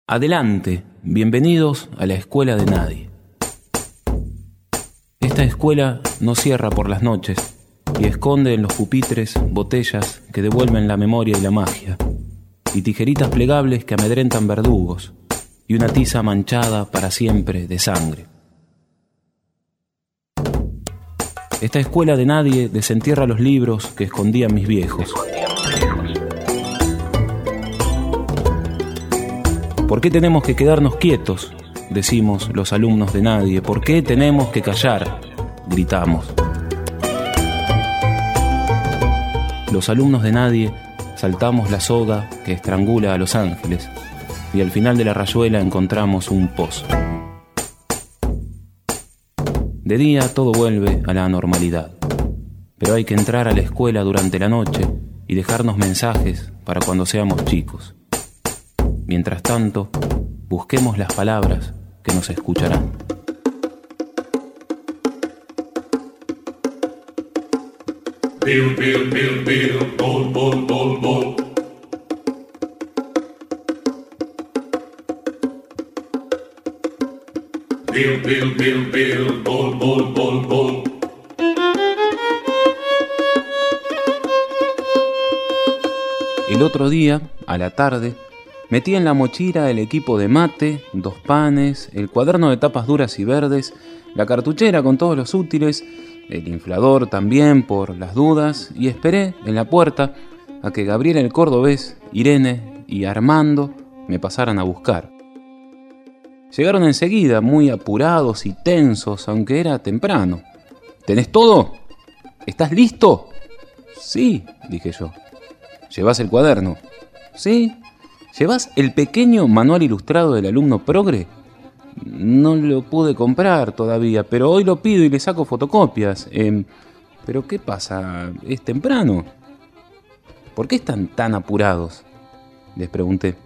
Adelante, bienvenidos a la escuela de nadie. Esta escuela no cierra por las noches y esconde en los pupitres botellas que devuelven la memoria y la magia, y tijeritas plegables que amedrentan verdugos, y una tiza manchada para siempre de sangre. Esta escuela de nadie desentierra los libros que escondían mis viejos. ¿Por qué tenemos que quedarnos quietos?, decimos los alumnos de nadie. ¿Por qué tenemos que callar?, gritamos. Los alumnos de nadie saltamos la soga que estrangula a los ángeles y al final de la rayuela encontramos un pozo. De día todo vuelve a la normalidad, pero hay que entrar a la escuela durante la noche y dejarnos mensajes para cuando seamos chicos. Mientras tanto, busquemos las palabras que nos escucharán. Bill, Bill, Bill, Bill, bol, bol, bol, bol. Bill, Bill, Bill, Bill, bol, bol, bol, bol. El otro día, a la tarde, metí en la mochila el equipo de mate, 2 panes, el cuaderno de tapas duras y verdes, la cartuchera con todos los útiles, el inflador también por las dudas, y esperé en la puerta a que Gabriela el cordobés, Irene y Armando me pasaran a buscar. Llegaron enseguida, muy apurados y tensos, aunque era temprano. ¿Tenés todo? ¿Estás listo? Sí, dije yo. ¿Llevas el cuaderno? Sí. ¿Llevas el pequeño manual ilustrado del alumno progre? No lo pude comprar todavía, pero hoy lo pido y le saco fotocopias. ¿Pero qué pasa? ¿Es temprano? ¿Por qué están tan apurados?, les pregunté.